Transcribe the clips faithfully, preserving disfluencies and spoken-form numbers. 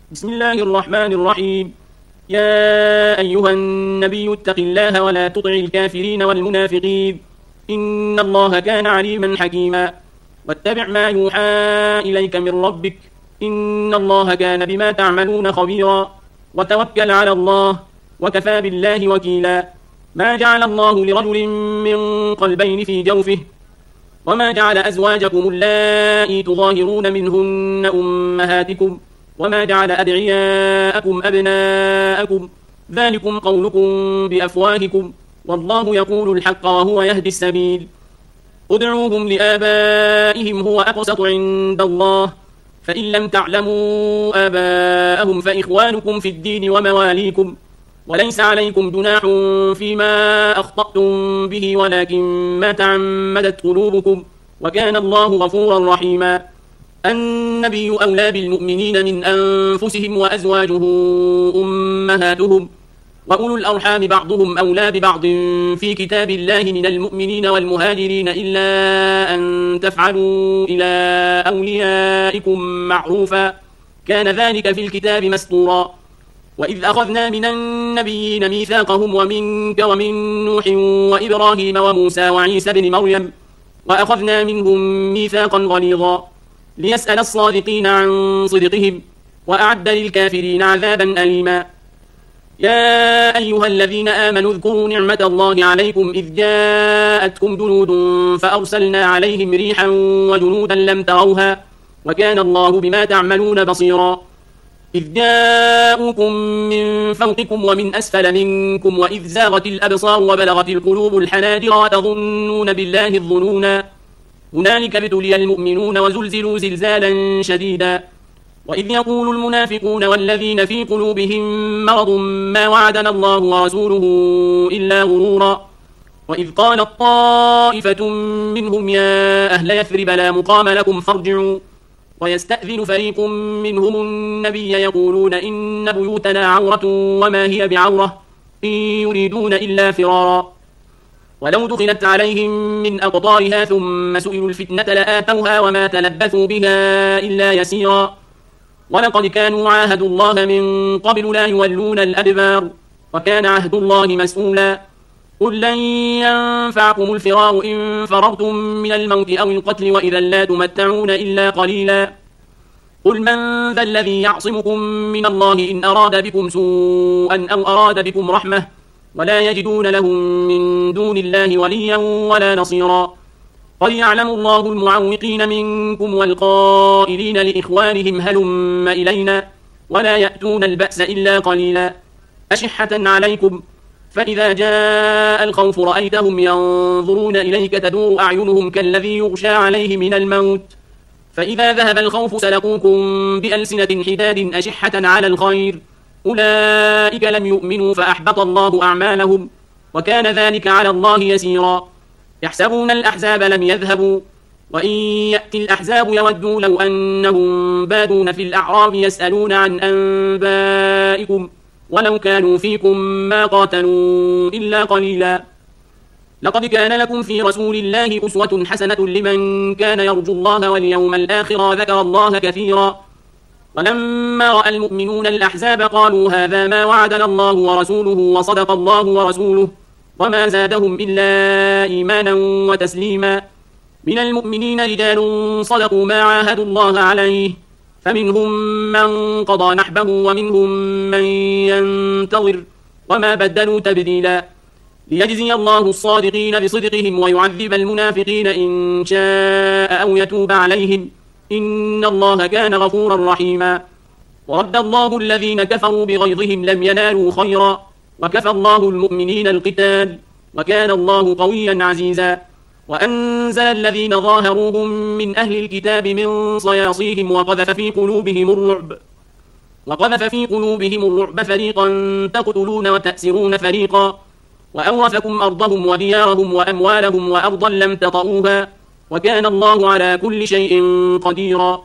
بسم الله الرحمن الرحيم. يا أيها النبي اتق الله ولا تطع الكافرين والمنافقين إن الله كان عليما حكيما. واتبع ما يوحى إليك من ربك إن الله كان بما تعملون خبيرا. وتوكل على الله وكفى بالله وكيلا. ما جعل الله لرجل من قلبين في جوفه وما جعل أزواجكم اللائي تظاهرون منهن أمهاتكم وما جعل أدعياءكم أبناءكم ذلكم قولكم بأفواهكم والله يقول الحق وهو يهدي السبيل. ادعوهم لآبائهم هو أقسط عند الله فإن لم تعلموا آباءهم فإخوانكم في الدين ومواليكم وليس عليكم جناح فيما أخطأتم به ولكن ما تعمدت قلوبكم وكان الله غفورا رحيما. النبي أولى بالمؤمنين من أنفسهم وأزواجه أمهاتهم وأولو الأرحام بعضهم أولى ببعض في كتاب الله من المؤمنين والمهاجرين إلا أن تفعلوا إلى أوليائكم معروفا كان ذلك في الكتاب مسطورا. وإذ أخذنا من النبيين ميثاقهم ومنك ومن نوح وإبراهيم وموسى وعيسى بن مريم وأخذنا منهم ميثاقا غليظا ليسأل الصادقين عن صدقهم وأعد للكافرين عذابا أليما. يا أيها الذين آمنوا اذكروا نعمة الله عليكم إذ جاءتكم جنود فأرسلنا عليهم ريحا وجنودا لم تروها وكان الله بما تعملون بصيرا. إذ جاءوكم من فوقكم ومن أسفل منكم وإذ زاغت الأبصار وبلغت القلوب الحناجر وتظنون بالله الظنونا هنالك ابتلي المؤمنون وزلزلوا زلزالا شديدا. وإذ يقول المنافقون والذين في قلوبهم مرض ما وعدنا الله ورسوله إلا غرورا. وإذ قالت طائفة منهم يا أهل يثرب لا مقام لكم فارجعوا ويستأذن فريق منهم النبي يقولون إن بيوتنا عورة وما هي بعورة إن يريدون إلا فرارا. ولو دخلت عليهم من أقطارها ثم سئلوا الفتنة لآتوها وما تلبثوا بها إلا يسيرا. ولقد كانوا عاهدوا الله من قبل لا يولون الأدبار وكان عهد الله مسؤولا. قل لن ينفعكم الفرار إن فررتم من الموت أو القتل وإذا لا تمتعون إلا قليلا. قل من ذا الذي يعصمكم من الله إن أراد بكم سوءا أو أراد بكم رحمة ولا يجدون لهم من دون الله وليا ولا نصيرا. قد يعلم الله المعوقين منكم والقائلين لإخوانهم هلم إلينا ولا يأتون البأس إلا قليلا. أشحة عليكم فإذا جاء الخوف رأيتهم ينظرون إليك تدور أعينهم كالذي يغشى عليه من الموت فإذا ذهب الخوف سلقوكم بألسنة حداد أشحة على الخير أولئك لم يؤمنوا فأحبط الله أعمالهم وكان ذلك على الله يسيرا. يحسبون الأحزاب لم يذهبوا وإن يأتي الأحزاب يودوا لو أنهم بادون في الأعراب يسألون عن أنبائكم ولو كانوا فيكم ما قاتلوا إلا قليلا. لقد كان لكم في رسول الله أسوة حسنة لمن كان يرجو الله واليوم الآخر ذكر الله كثيرا. ولما رأى المؤمنون الأحزاب قالوا هذا ما وعدنا الله ورسوله وصدق الله ورسوله وما زادهم إلا إيمانا وتسليما. من المؤمنين رجال صدقوا ما عاهدوا الله عليه فمنهم من قضى نحبه ومنهم من ينتظر وما بدلوا تبديلا. ليجزي الله الصادقين بصدقهم ويعذب المنافقين إن شاء أو يتوب عليهم إن الله كان غفورا رحيما. ورد الله الذين كفروا بغيظهم لم ينالوا خيرا وكفى الله المؤمنين القتال وكان الله قويا عزيزا. وأنزل الذين ظاهروهم من أهل الكتاب من صياصيهم وقذف في قلوبهم الرعب وقذف في قلوبهم الرعب فريقا تقتلون وتأسرون فريقا وأورثكم أرضهم وديارهم وأموالهم وأرضا لم تطئوها وكان الله على كل شيء قديرا.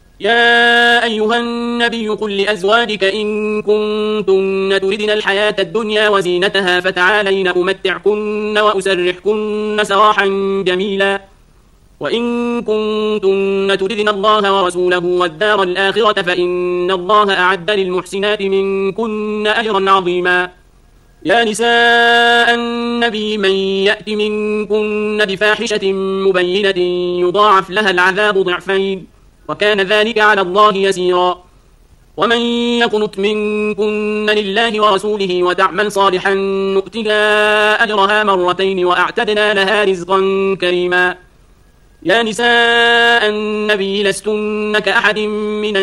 يا أيها النبي قل لأزواجك إن كنتن تردن الحياة الدنيا وزينتها فتعالين أمتعكن وأسرحكن سراحا جميلا. وإن كنتن تردن الله ورسوله والدار الآخرة فإن الله أعد للمحسنات منكن أجرا عظيما. يا نساء النبي من يأت منكن بفاحشة مبينة يضاعف لها العذاب ضعفين وكان ذلك على الله يسيرا. ومن يقنت منكن لله ورسوله وتعمل صالحا نؤتها أجرها مرتين وأعتدنا لها رزقا كريما. يا نساء النبي لستن كأحد من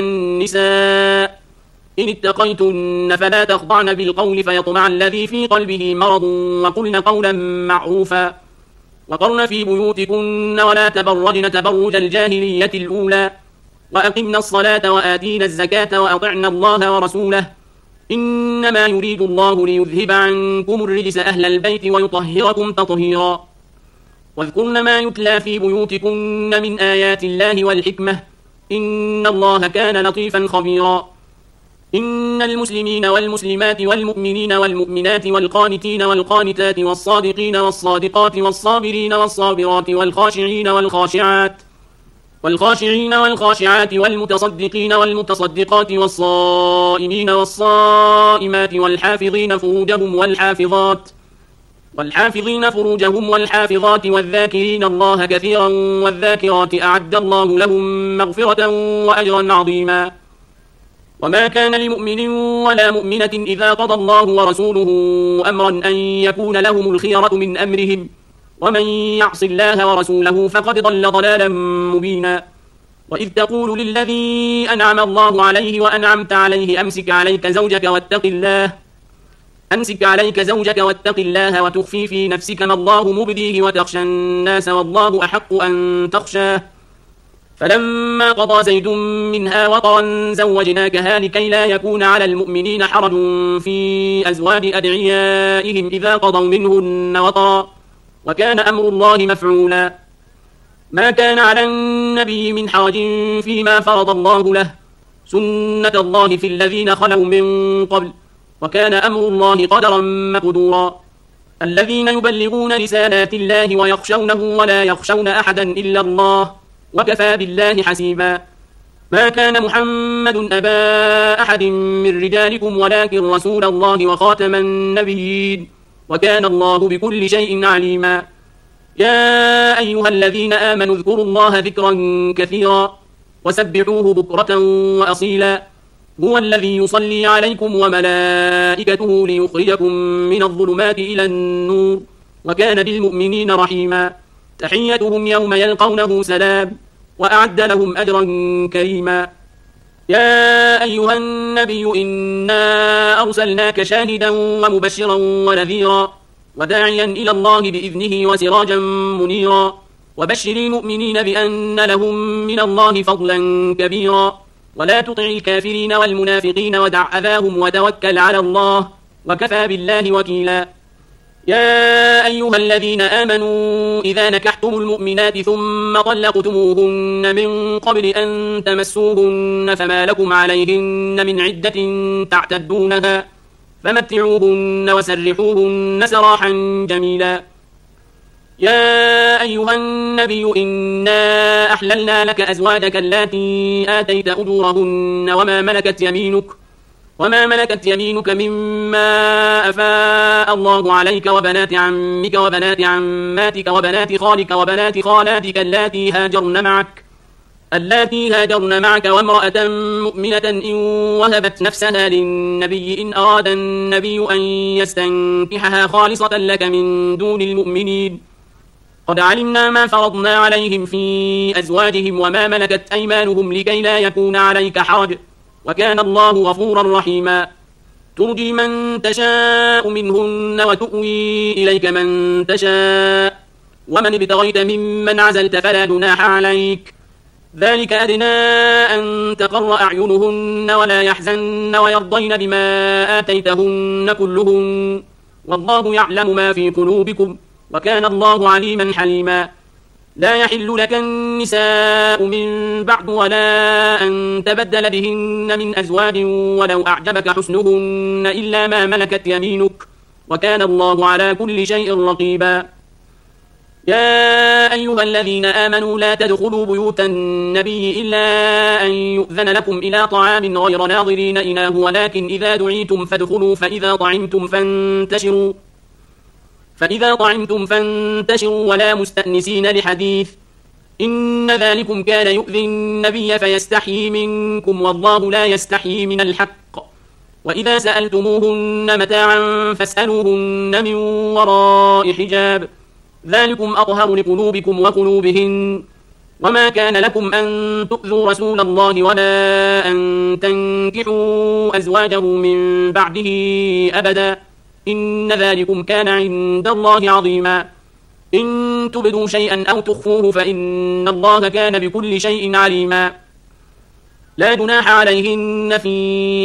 النساء إن اتقيتن فلا تخضعن بالقول فيطمع الذي في قلبه مرض وقلن قولا معروفا وقرن في بيوتكن ولا تبرجن تبرج الجاهلية الأولى وأقمنا الصلاة وآتينا الزكاة وأطعنا الله ورسوله إنما يريد الله ليذهب عنكم الرجس أهل البيت ويطهركم تطهيرا. واذكرن ما يتلى في بيوتكن من آيات الله والحكمة إن الله كان لطيفا خبيرا. إن المسلمين والمسلمات والمؤمنين والمؤمنات والقانتين والقانتات والصادقين والصادقات والصابرين والصابرات والخاشعين والخاشعات والخاشعين والخاشعات والمتصدقين والمتصدقات والصائمين والصائمات والحافظين فروجهم والحافظات والحافظين فروجهم والحافظات والذاكرين الله كثيرا والذاكرات أعد الله لهم مغفرة وأجرا عظيما. وما كان لمؤمن ولا مؤمنة إذا قضى الله ورسوله أمرا أن يكون لهم الخيرة من أمرهم ومن يعص الله ورسوله فقد ضل ضلالا مبينا. وإذ تقول للذي أنعم الله عليه وأنعمت عليه أمسك عليك زوجك واتق الله أمسك عليك زوجك واتق الله وتخفي في نفسك ما الله مبديه وتخشى الناس والله أحق أن تخشاه فلما قضى زيد منها وطرا زوجناكها لكي لا يكون على المؤمنين حرج في أزواج أدعيائهم إذا قضوا منهن وطرا وكان أمر الله مفعولا. ما كان على النبي من حرج فيما فرض الله له سنة الله في الذين خلوا من قبل وكان أمر الله قدرا مقدورا. الذين يبلغون رسالات الله ويخشونه ولا يخشون أحدا إلا الله وكفى بالله حسيبا. ما كان محمد أبا أحد من رجالكم ولكن رسول الله وخاتم النبيين وكان الله بكل شيء عليما. يا أيها الذين آمنوا اذكروا الله ذكرا كثيرا وسبحوه بكرة وأصيلا. هو الذي يصلي عليكم وملائكته ليخرجكم من الظلمات إلى النور وكان بالمؤمنين رحيما. تحيتهم يوم يلقونه سلام وأعد لهم أجرا كريما. يا أيها النبي إنا أرسلناك شاهدا ومبشرا ونذيرا وداعيا إلى الله بإذنه وسراجا منيرا وبشر المؤمنين بأن لهم من الله فضلا كبيرا ولا تطع الكافرين والمنافقين ودع أذاهم وتوكل على الله وكفى بالله وكيلا. يا أيها الذين آمنوا إذا نكحتم المؤمنات ثم طلقتموهن من قبل أن تمسوهن فما لكم عليهن من عدة تعتدونها فمتعوهن وسرحوهن سراحا جميلا. يا أيها النبي إنا أحللنا لك أزواجك اللاتي آتيت أجورهن وما ملكت يمينك وما ملكت يمينك مما أفاء الله عليك وبنات عمك وبنات عماتك وبنات خالك وبنات خالاتك اللاتي هاجرن معك اللاتي هاجرن معك وامرأة مؤمنة إن وهبت نفسها للنبي إن أراد النبي أن يستنكحها خالصة لك من دون المؤمنين قد علمنا ما فرضنا عليهم في أزواجهم وما ملكت أيمانهم لكي لا يكون عليك حرج وكان الله غفورا رحيما. ترجي من تشاء منهن وتؤوي إليك من تشاء ومن ابتغيت ممن عزلت فلا جناح عليك ذلك أدنى أن تقر أعينهن ولا يحزن ويرضين بما آتيتهن كلهن والله يعلم ما في قلوبكم وكان الله عليما حليما. لا يحل لك النساء من بعد ولا أن تبدل بهن من أزواج ولو أعجبك حسنهن إلا ما ملكت يمينك وكان الله على كل شيء رقيبا. يا أيها الذين آمنوا لا تدخلوا بيوت النبي إلا أن يؤذن لكم إلى طعام غير ناظرين إناه ولكن إذا دعيتم فادخلوا فإذا طعمتم فانتشروا فإذا طعمتم فانتشروا ولا مستأنسين لحديث إن ذلكم كان يؤذي النبي فيستحيي منكم والله لا يستحيي من الحق وإذا سألتموهن متاعا فاسألوهن من وراء حجاب ذلكم أطهر لقلوبكم وقلوبهن وما كان لكم أن تؤذوا رسول الله ولا أن تنكحوا أزواجه من بعده أبدا إن ذلكم كان عند الله عظيما إن تبدوا شيئا أو تخفوه فإن الله كان بكل شيء عليما لا جناح عليهن في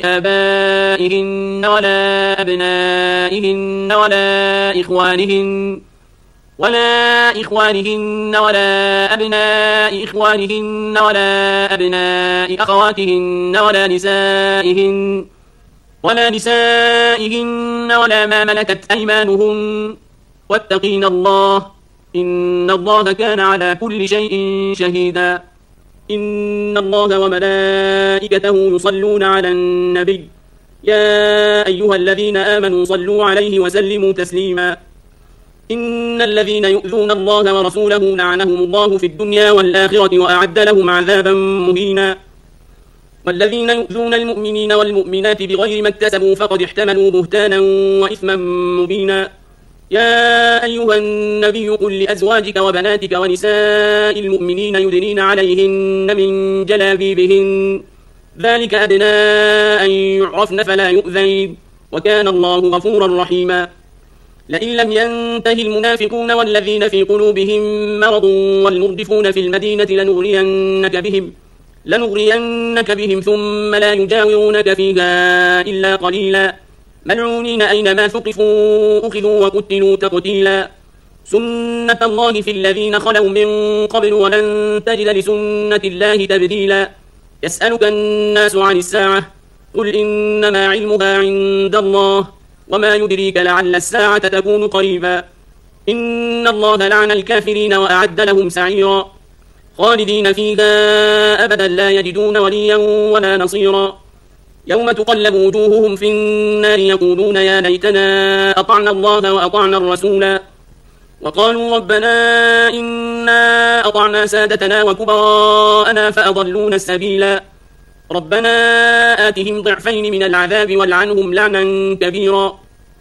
آبائهن ولا أبنائهن ولا إخوانهن ولا إخوانهن ولا أبناء إخوانهن ولا أبناء أخواتهن ولا نسائهن ولا نسائهن ولا ما ملكت أيمانهن واتقين الله إن الله كان على كل شيء شهيدا إن الله وملائكته يصلون على النبي يا أيها الذين آمنوا صلوا عليه وسلموا تسليما إن الذين يؤذون الله ورسوله لعنهم الله في الدنيا والآخرة وأعد لهم عذابا مهينا والذين يؤذون المؤمنين والمؤمنات بغير ما اكتسبوا فقد احتملوا بهتانا وإثما مبينا يا أيها النبي قل لأزواجك وبناتك ونساء المؤمنين يدنين عليهن من جلابيبهن ذلك أدنى أن يعرفن فلا يؤذين وكان الله غفورا رحيما لئن لم ينته المنافقون والذين في قلوبهم مرض والمردفون في المدينة لنغرينك بهم لنغرينك بهم ثم لا يجاورونك فيها إلا قليلا ملعونين أينما ثقفوا أخذوا وقتلوا تقتيلا سنة الله في الذين خلوا من قبل ولن تجد لسنة الله تبديلا يسألك الناس عن الساعة قل إنما علمها عند الله وما يدريك لعل الساعة تكون قريبا إن الله لعن الكافرين وأعد لهم سعيرا خالدين فيها أبدا لا يجدون وليا ولا نصيرا يوم تقلب وجوههم في النار يقولون يا ليتنا أطعنا الله وأطعنا الرسولا وقالوا ربنا إنا أطعنا سادتنا وكبراءنا فأضلونا السبيلا ربنا آتهم ضعفين من العذاب والعنهم لعنا كبيرا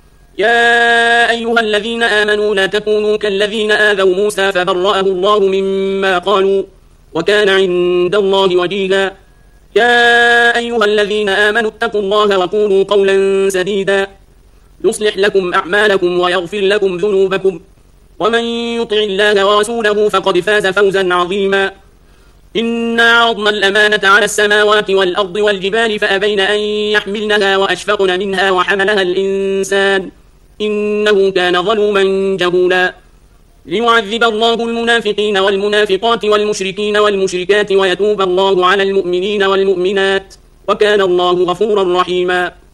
يا أيها الذين آمنوا لا تكونوا كالذين آذوا موسى فبرأه الله مما قالوا وكان عند الله وجيها يا أيها الذين آمنوا اتقوا الله وقولوا قولا سديدا يصلح لكم أعمالكم ويغفر لكم ذنوبكم ومن يطع الله ورسوله فقد فاز فوزا عظيما إنا عرضنا الأمانة على السماوات والأرض والجبال فأبين أن يحملنها وأشفقن منها وحملها الإنسان إنه كان ظلوما جهولا ليعذب الله المنافقين والمنافقات والمشركين والمشركات ويتوب الله على المؤمنين والمؤمنات وكان الله غفورا رحيما